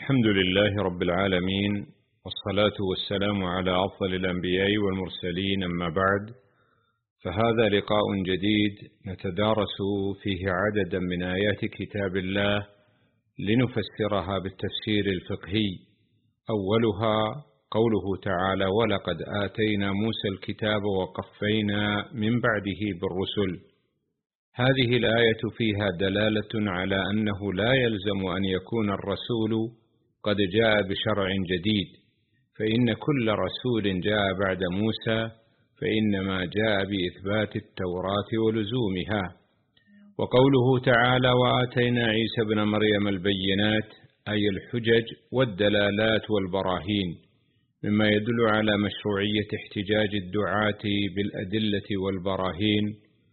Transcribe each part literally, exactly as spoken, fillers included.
الحمد لله رب العالمين، والصلاة والسلام على أفضل الأنبياء والمرسلين، أما بعد، فهذا لقاء جديد نتدارس فيه عددا من آيات كتاب الله لنفسرها بالتفسير الفقهي. أولها قوله تعالى: ولقد آتينا موسى الكتاب وقفينا من بعده بالرسل. هذه الآية فيها دلالة على أنه لا يلزم أن يكون الرسول قد جاء بشرع جديد، فإن كل رسول جاء بعد موسى فإنما جاء بإثبات التوراة ولزومها. وقوله تعالى: وآتينا عيسى ابن مريم البينات، أي الحجج والدلالات والبراهين، مما يدل على مشروعية احتجاج الدعاة بالأدلة والبراهين.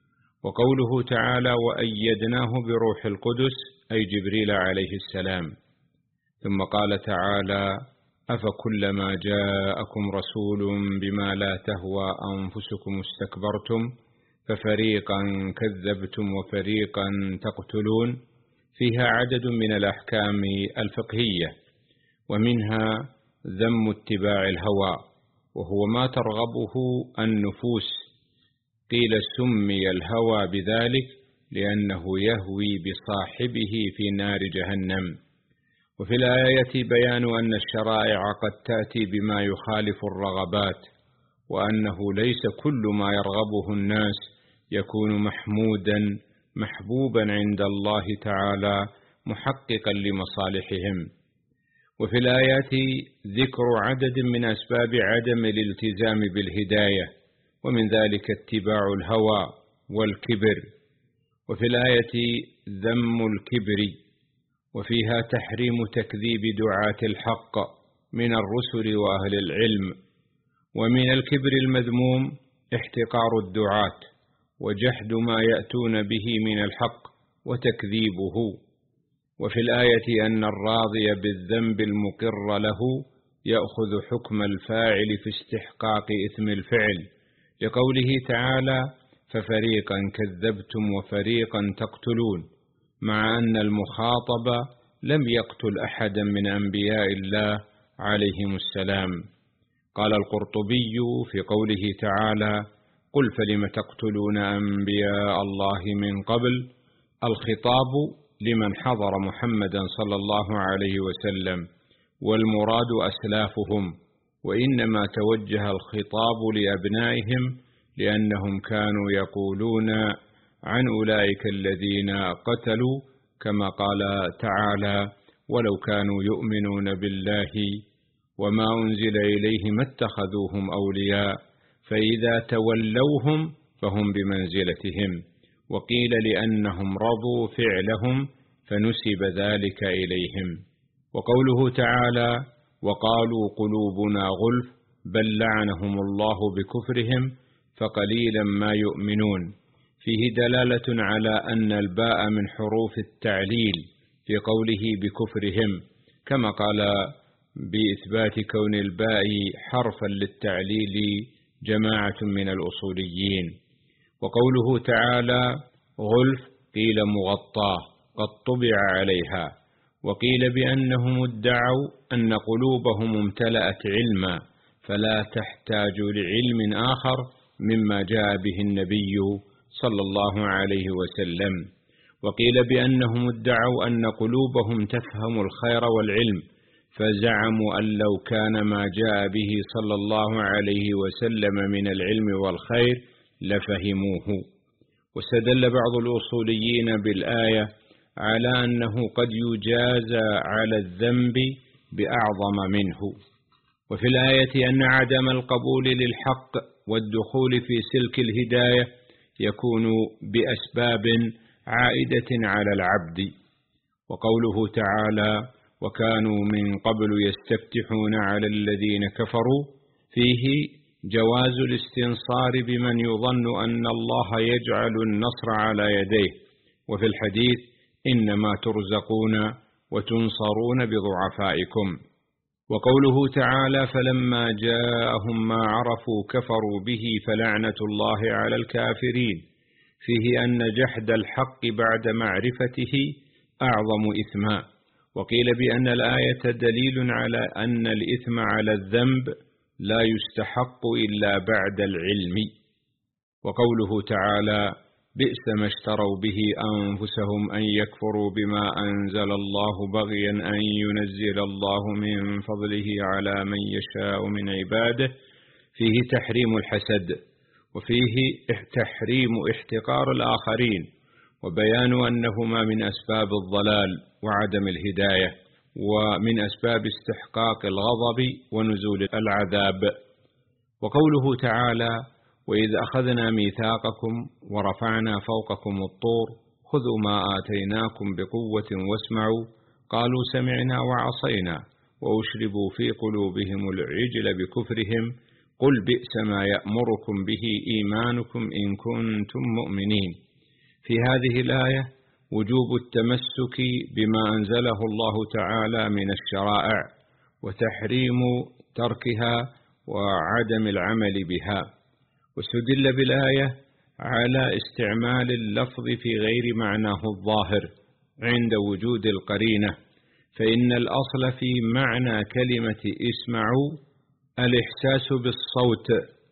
وقوله تعالى: وأيدناه بروح القدس، أي جبريل عليه السلام. ثم قال تعالى: أفكلما جاءكم رسول بما لا تهوى أنفسكم استكبرتم ففريقا كذبتم وفريقا تقتلون. فيها عدد من الأحكام الفقهية، ومنها ذم اتباع الهوى، وهو ما ترغبه النفوس. قيل سمي الهوى بذلك لأنه يهوي بصاحبه في نار جهنم. وفي الآية بيان أن الشرائع قد تأتي بما يخالف الرغبات، وأنه ليس كل ما يرغبه الناس يكون محمودا محبوبا عند الله تعالى محققا لمصالحهم. وفي الآيات ذكر عدد من أسباب عدم الالتزام بالهداية، ومن ذلك اتباع الهوى والكبر. وفي الآية ذم الكبر، وفيها تحريم تكذيب دعاة الحق من الرسل وأهل العلم. ومن الكبر المذموم احتقار الدعاة وجحد ما يأتون به من الحق وتكذيبه. وفي الآية أن الراضي بالذنب المقر له يأخذ حكم الفاعل في استحقاق إثم الفعل، لقوله تعالى: ففريقا كذبتم وفريقا تقتلون، مع أن المخاطب لم يقتل أحدا من أنبياء الله عليهم السلام. قال القرطبي في قوله تعالى: قل فلم تقتلون أنبياء الله من قبل، الخطاب لمن حضر محمدا صلى الله عليه وسلم، والمراد أسلافهم، وإنما توجه الخطاب لأبنائهم لأنهم كانوا يقولون عن أولئك الذين قتلوا، كما قال تعالى: ولو كانوا يؤمنون بالله وما أنزل إليه ما اتخذوهم أولياء فإذا تولوهم فهم بمنزلتهم. وقيل لأنهم رضوا فعلهم فنسب ذلك إليهم. وقوله تعالى: وقالوا قلوبنا غلف بل لعنهم الله بكفرهم فقليلا ما يؤمنون، فيه دلالة على أن الباء من حروف التعليل في قوله بكفرهم، كما قال بإثبات كون الباء حرفا للتعليل جماعة من الأصوليين. وقوله تعالى غلف قيل مغطاه قد طبع عليها، وقيل بأنهم ادعوا أن قلوبهم امتلأت علما فلا تحتاج لعلم آخر مما جاء به النبي صلى الله عليه وسلم. وقيل بأنهم ادعوا أن قلوبهم تفهم الخير والعلم، فزعموا أن لو كان ما جاء به صلى الله عليه وسلم من العلم والخير لفهموه. واستدل بعض الأصوليين بالآية على أنه قد يجازى على الذنب بأعظم منه. وفي الآية أن عدم القبول للحق والدخول في سلك الهداية يكون بأسباب عائدة على العبد. وقوله تعالى: وكانوا من قبل يستفتحون على الذين كفروا، فيه جواز الاستنصار بمن يظن أن الله يجعل النصر على يديه. وفي الحديث: إنما ترزقون وتنصرون بضعفائكم. وقوله تعالى: فلما جاءهم ما عرفوا كفروا به فلعنة الله على الكافرين، فيه أن جحد الحق بعد معرفته أعظم إثما، وقيل بأن الآية دليل على أن الإثم على الذنب لا يستحق إلا بعد العلم. وقوله تعالى: بئس ما اشتروا به أنفسهم أن يكفروا بما أنزل الله بغيا أن ينزل الله من فضله على من يشاء من عباده، فيه تحريم الحسد، وفيه تحريم احتقار الآخرين، وبيان أنهما من أسباب الضلال وعدم الهداية، ومن أسباب استحقاق الغضب ونزول العذاب. وقوله تعالى: وإذ أخذنا ميثاقكم ورفعنا فوقكم الطور خذوا ما آتيناكم بقوة واسمعوا قالوا سمعنا وعصينا وأشربوا في قلوبهم العجل بكفرهم قل بئس ما يأمركم به إيمانكم إن كنتم مؤمنين. في هذه الآية وجوب التمسك بما أنزله الله تعالى من الشرائع، وتحريم تركها وعدم العمل بها. واستدل بالآية على استعمال اللفظ في غير معناه الظاهر عند وجود القرينة، فإن الأصل في معنى كلمة اسمعوا الإحساس بالصوت،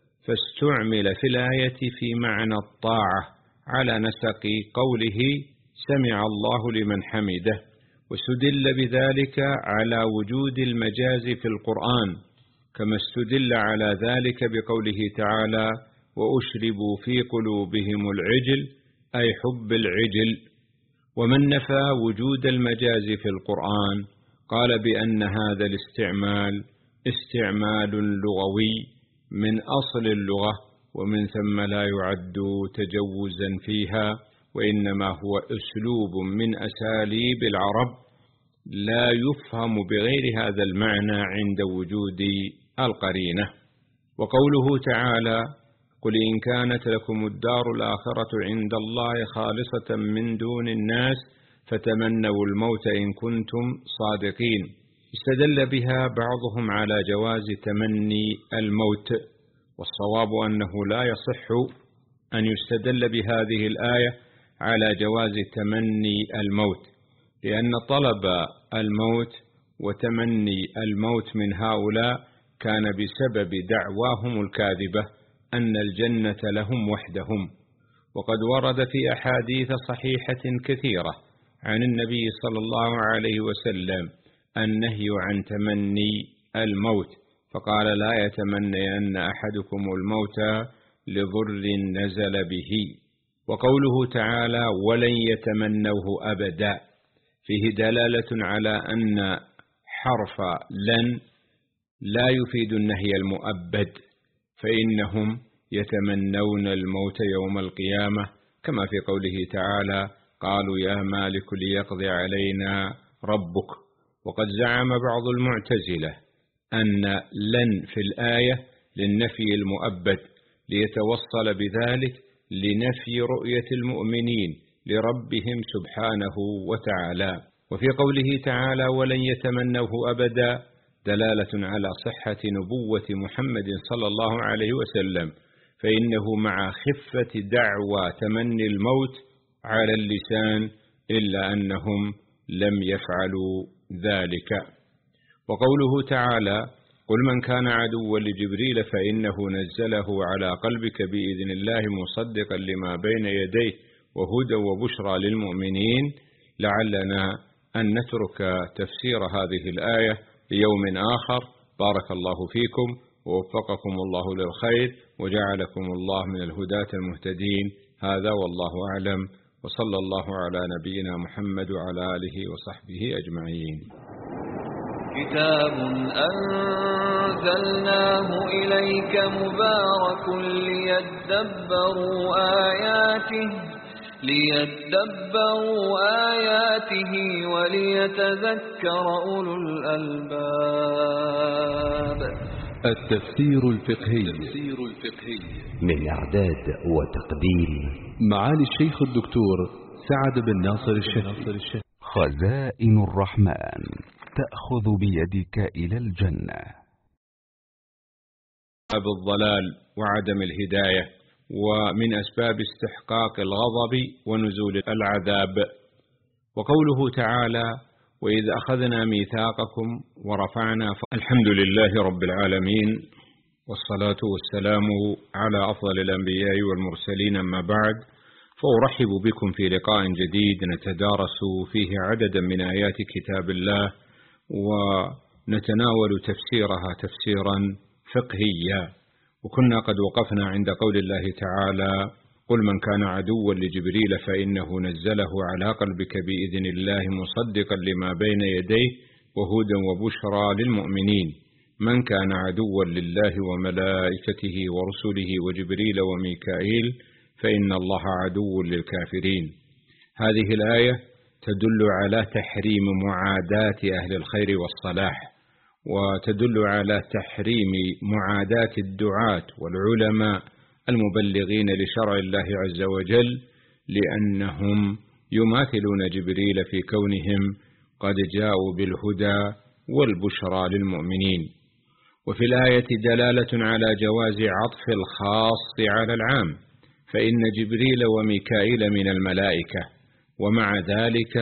فاستعمل في الآية في معنى الطاعة على نسق قوله سمع الله لمن حمده. واستدل بذلك على وجود المجاز في القرآن، كما استدل على ذلك بقوله تعالى: وأشربوا في قلوبهم العجل، أي حب العجل. ومن نفى وجود المجاز في القرآن قال بأن هذا الاستعمال استعمال لغوي من أصل اللغة، ومن ثم لا يعد تجوزا فيها، وإنما هو أسلوب من أساليب العرب لا يفهم بغير هذا المعنى عند وجود القرينة. وقوله تعالى: قل إن كانت لكم الدار الآخرة عند الله خالصة من دون الناس فتمنوا الموت إن كنتم صادقين، استدل بها بعضهم على جواز تمني الموت، والصواب أنه لا يصح أن يستدل بهذه الآية على جواز تمني الموت، لأن طلب الموت وتمني الموت من هؤلاء كان بسبب دعواهم الكاذبة أن الجنة لهم وحدهم. وقد ورد في أحاديث صحيحة كثيرة عن النبي صلى الله عليه وسلم النهي عن تمني الموت، فقال: لا يتمنين أحدكم الموت لضر نزل به. وقوله تعالى: ولن يتمنوه أبدا، فيه دلالة على أن حرف لن لا يفيد النهي المؤبد، فإنهم يتمنون الموت يوم القيامة، كما في قوله تعالى: قالوا يا مالك ليقضي علينا ربك. وقد زعم بعض المعتزلة أن لن في الآية للنفي المؤبد، ليتوصل بذلك لنفي رؤية المؤمنين لربهم سبحانه وتعالى. وفي قوله تعالى: ولن يتمنوه أبدا دلالة على صحة نبوة محمد صلى الله عليه وسلم، فإنه مع خفة دعوى تمني الموت على اللسان إلا أنهم لم يفعلوا ذلك. وقوله تعالى: قل من كان عدوا لجبريل فإنه نزله على قلبك بإذن الله مصدقا لما بين يديه وهدى وبشرى للمؤمنين، لعلنا أن نترك تفسير هذه الآية ليوم آخر. بارك الله فيكم ووفقكم الله للخير وجعلكم الله من الهداة المهتدين. هذا والله أعلم، وصلى الله على نبينا محمد وعلى آله وصحبه أجمعين. كتاب أنزلناه إليك مبارك ليدبروا آياته ليدبروا آياته وليتذكر أولو الألباب. التفسير الفقهي من إعداد وتقديم معالي الشيخ الدكتور سعد بن ناصر الشهري. خزائن الرحمن تأخذ بيدك إلى الجنة. أسباب الضلال وعدم الهداية، ومن أسباب استحقاق الغضب ونزول العذاب. وقوله تعالى: وإذ أخذنا ميثاقكم ورفعنا. الحمد لله رب العالمين، والصلاة والسلام على أفضل الأنبياء والمرسلين، أما بعد، فأرحب بكم في لقاء جديد نتدارس فيه عددا من آيات كتاب الله ونتناول تفسيرها تفسيرا فقهيا. وكنا قد وقفنا عند قول الله تعالى: قل من كان عدوا لجبريل فإنه نزله على قلبك بإذن الله مصدقا لما بين يديه وهدى وبشرى للمؤمنين. من كان عدوا لله وملائكته ورسله وجبريل وميكائيل فإن الله عدو للكافرين. هذه الآية تدل على تحريم معاداة أهل الخير والصلاح، وتدل على تحريم معاداة الدعاة والعلماء المبلغين لشرع الله عز وجل، لأنهم يماثلون جبريل في كونهم قد جاءوا بالهدى والبشرى للمؤمنين. وفي الآية دلالة على جواز عطف الخاص على العام، فإن جبريل وميكائيل من الملائكة، ومع ذلك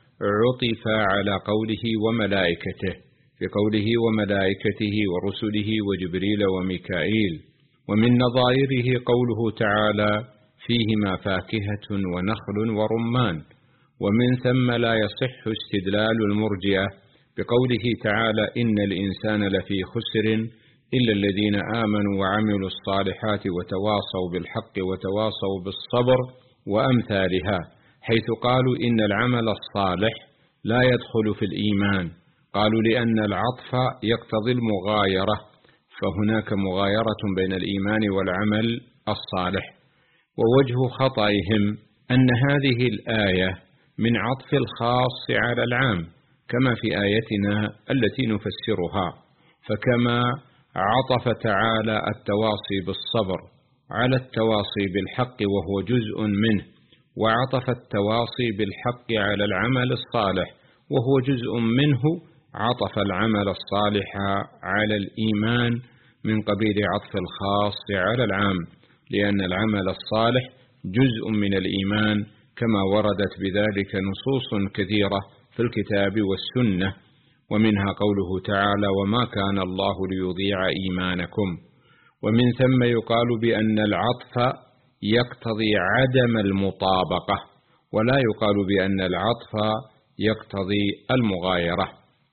عطف على قوله وملائكته في قوله وملائكته ورسله وجبريل وميكائيل. ومن نظائره قوله تعالى: فيهما فاكهة ونخل ورمان. ومن ثم لا يصح استدلال المرجئة بقوله تعالى: إن الإنسان لفي خسر إلا الذين آمنوا وعملوا الصالحات وتواصوا بالحق وتواصوا بالصبر وأمثالها، حيث قالوا إن العمل الصالح لا يدخل في الإيمان. قالوا لأن العطف يقتضي المغايرة، فهناك مغايرة بين الإيمان والعمل الصالح. ووجه خطئهم أن هذه الآية من عطف الخاص على العام، كما في آيتنا التي نفسرها. فكما عطف تعالى التواصي بالصبر على التواصي بالحق وهو جزء منه، وعطف التواصي بالحق على العمل الصالح وهو جزء منه، عطف العمل الصالح على الإيمان من قبيل عطف الخاص على العام، لأن العمل الصالح جزء من الإيمان، كما وردت بذلك نصوص كثيرة في الكتاب والسنة، ومنها قوله تعالى: وما كان الله ليضيع إيمانكم. ومن ثم يقال بأن العطف يقتضي عدم المطابقة، ولا يقال بأن العطف يقتضي المغايرة.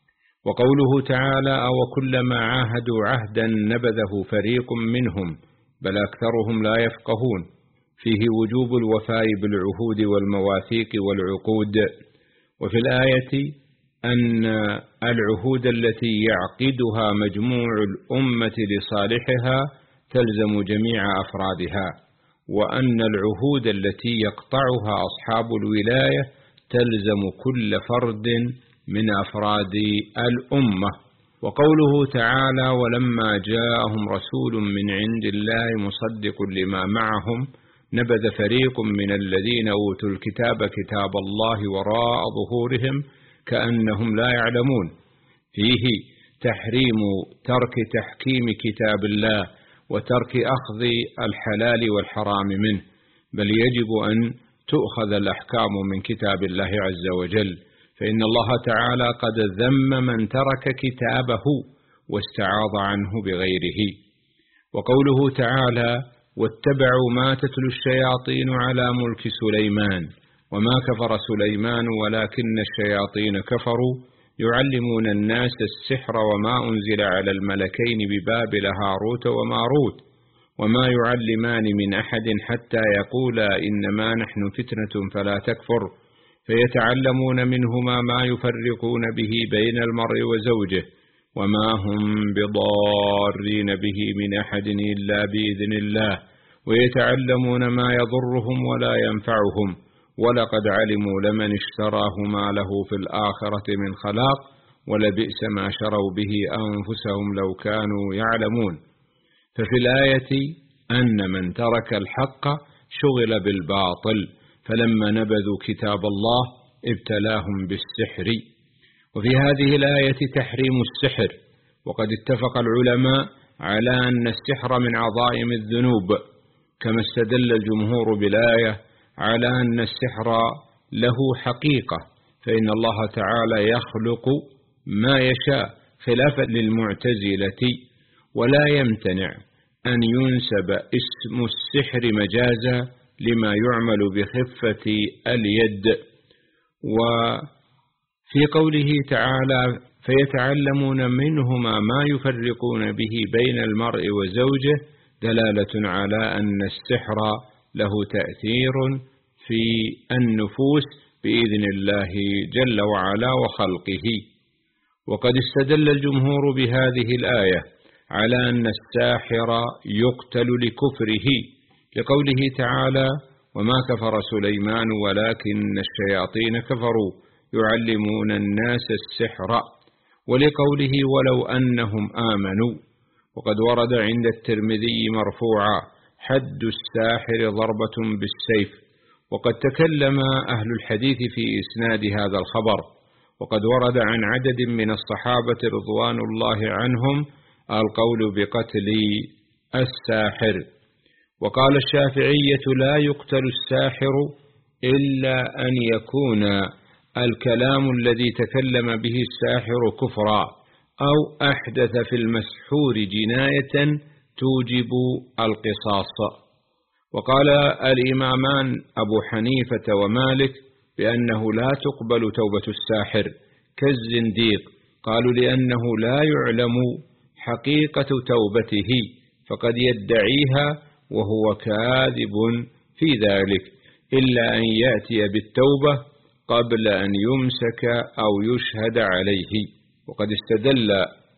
وقوله تعالى: وكلما عاهدوا عهدا نبذه فريق منهم بل أكثرهم لا يفقهون، فيه وجوب الوفاء بالعهود والمواثيق والعقود. وفي الآية أن العهود التي يعقدها مجموع الأمة لصالحها تلزم جميع أفرادها، وأن العهود التي يقطعها أصحاب الولاية تلزم كل فرد من أفراد الأمة. وقوله تعالى: ولما جاءهم رسول من عند الله مصدق لما معهم نبذ فريق من الذين أوتوا الكتاب كتاب الله وراء ظهورهم كأنهم لا يعلمون، فيه تحريم ترك تحكيم كتاب الله وترك أخذ الحلال والحرام منه، بل يجب أن تؤخذ الأحكام من كتاب الله عز وجل، فإن الله تعالى قد ذم من ترك كتابه واستعاض عنه بغيره. وقوله تعالى: واتبعوا ما تتلو الشياطين على ملك سليمان وما كفر سليمان ولكن الشياطين كفروا يعلمون الناس السحر وما أنزل على الملكين ببابل هاروت وماروت وما يعلمان من أحد حتى يقولا إنما نحن فتنة فلا تكفر، فيتعلمون منهما ما يفرقون به بين المرء وزوجه وما هم بضارين به من أحد إلا بإذن الله، ويتعلمون ما يضرهم ولا ينفعهم، ولقد علموا لمن اشتراه ما له في الآخرة من خلاق ولبئس ما شروا به أنفسهم لو كانوا يعلمون. ففي الآية أن من ترك الحق شغل بالباطل، فلما نبذوا كتاب الله ابتلاهم بالسحر. وفي هذه الآية تحريم السحر، وقد اتفق العلماء على أن السحر من عظائم الذنوب، كما استدل الجمهور بالآية على أن السحر له حقيقة، فإن الله تعالى يخلق ما يشاء خلافا للمعتزلة، ولا يمتنع أن ينسب اسم السحر مجازا لما يعمل بخفة اليد. وفي قوله تعالى فيتعلمون منهما ما يفرقون به بين المرء وزوجه دلالة على أن السحر له تأثير في النفوس بإذن الله جل وعلا وخلقه. وقد استدل الجمهور بهذه الآية على أن الساحر يقتل لكفره، لقوله تعالى وما كفر سليمان ولكن الشياطين كفروا يعلمون الناس السحر، ولقوله ولو أنهم آمنوا. وقد ورد عند الترمذي مرفوعا حد الساحر ضربة بالسيف. وقد تكلم أهل الحديث في إسناد هذا الخبر، وقد ورد عن عدد من الصحابة رضوان الله عنهم القول بقتل الساحر. وقال الشافعية لا يقتل الساحر إلا أن يكون الكلام الذي تكلم به الساحر كفرا، أو أحدث في المسحور جناية توجب القصاص. وقال الإمامان أبو حنيفة ومالك بأنه لا تقبل توبة الساحر كالزنديق، قالوا لأنه لا يعلم حقيقة توبته فقد يدعيها وهو كاذب في ذلك، إلا أن يأتي بالتوبة قبل أن يمسك أو يشهد عليه. وقد استدل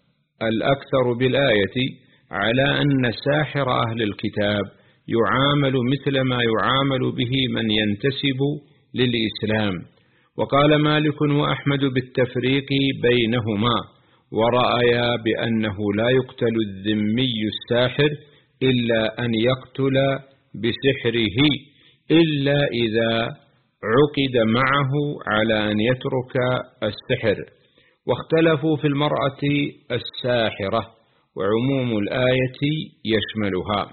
الأكثر بالآية على أن ساحر أهل الكتاب يعامل مثل ما يعامل به من ينتسب للإسلام. وقال مالك وأحمد بالتفريق بينهما، ورأيا بأنه لا يقتل الذمي الساحر إلا أن يقتل بسحره، إلا إذا عقد معه على أن يترك السحر. واختلفوا في المرأة الساحرة، وعموم الآية يشملها.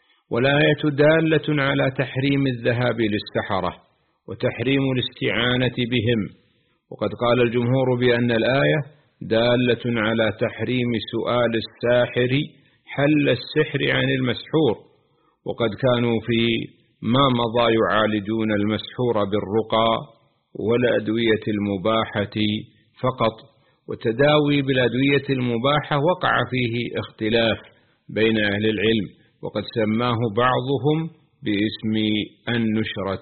والآية دالة على تحريم الذهاب للسحرة وتحريم الاستعانة بهم. وقد قال الجمهور بأن الآية دالة على تحريم سؤال الساحر حل السحر عن المسحور، وقد كانوا في ما مضى يعالجون المسحور بالرقى والأدوية المباحة فقط، والتداوي بالأدوية المباحة وقع فيه اختلاف بين أهل العلم، وقد سماه بعضهم باسم النشرة.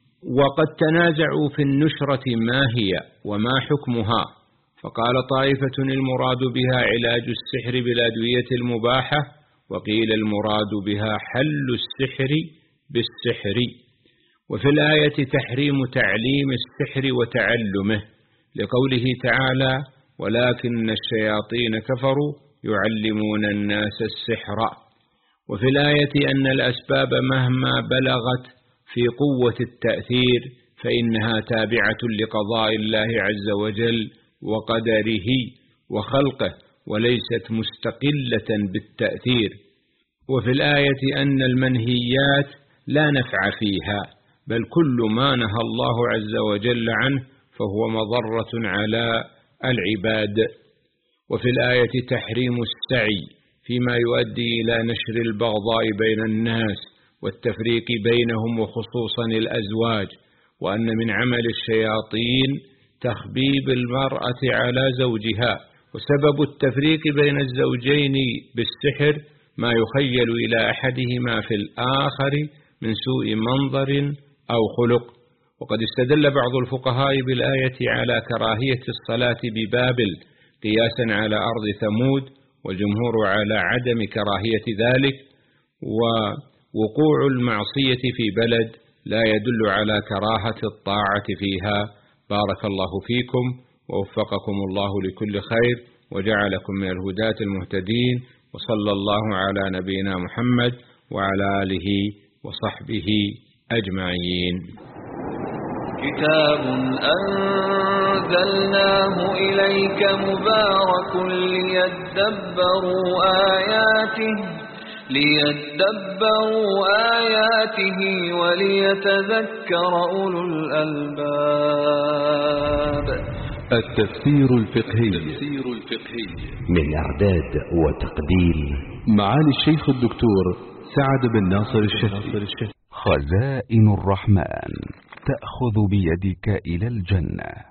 وقد تنازعوا في النشرة ما هي وما حكمها، فقال طائفة المراد بها علاج السحر بالأدوية المباحة، وقيل المراد بها حل السحر بالسحر. وفي الآية تحريم تعليم السحر وتعلمه، لقوله تعالى ولكن الشياطين كفروا يعلمون الناس السحر. وفي الآية أن الأسباب مهما بلغت في قوة التأثير فإنها تابعة لقضاء الله عز وجل وقدره وخلقه، وليست مستقلة بالتأثير. وفي الآية أن المنهيات لا نفع فيها، بل كل ما نهى الله عز وجل عنه فهو مضرة على العباد. وفي الآية تحريم السعي فيما يؤدي إلى نشر البغضاء بين الناس والتفريق بينهم وخصوصا الأزواج، وأن من عمل الشياطين تخبيب المرأة على زوجها، وسبب التفريق بين الزوجين بالسحر ما يخيل إلى أحدهما في الآخر من سوء منظر أو خلق. وقد استدل بعض الفقهاء بالآية على كراهية الصلاة ببابل قياسا على أرض ثمود، والجمهور على عدم كراهية ذلك، ووقوع المعصية في بلد لا يدل على كراهة الطاعة فيها. بارك الله فيكم ووفقكم الله لكل خير وجعلكم من الهداة المهتدين، وصلى الله على نبينا محمد وعلى آله وصحبه أجمعين. كتاب أنزلناه إليك مبارك ليدبروا آياته ليدبروا آياته وليتذكر أولو الألباب. التفسير الفقهي من إعداد وتقديم معالي الشيخ الدكتور سعد بن ناصر الشهري. خزائن الرحمن تأخذ بيدك إلى الجنة.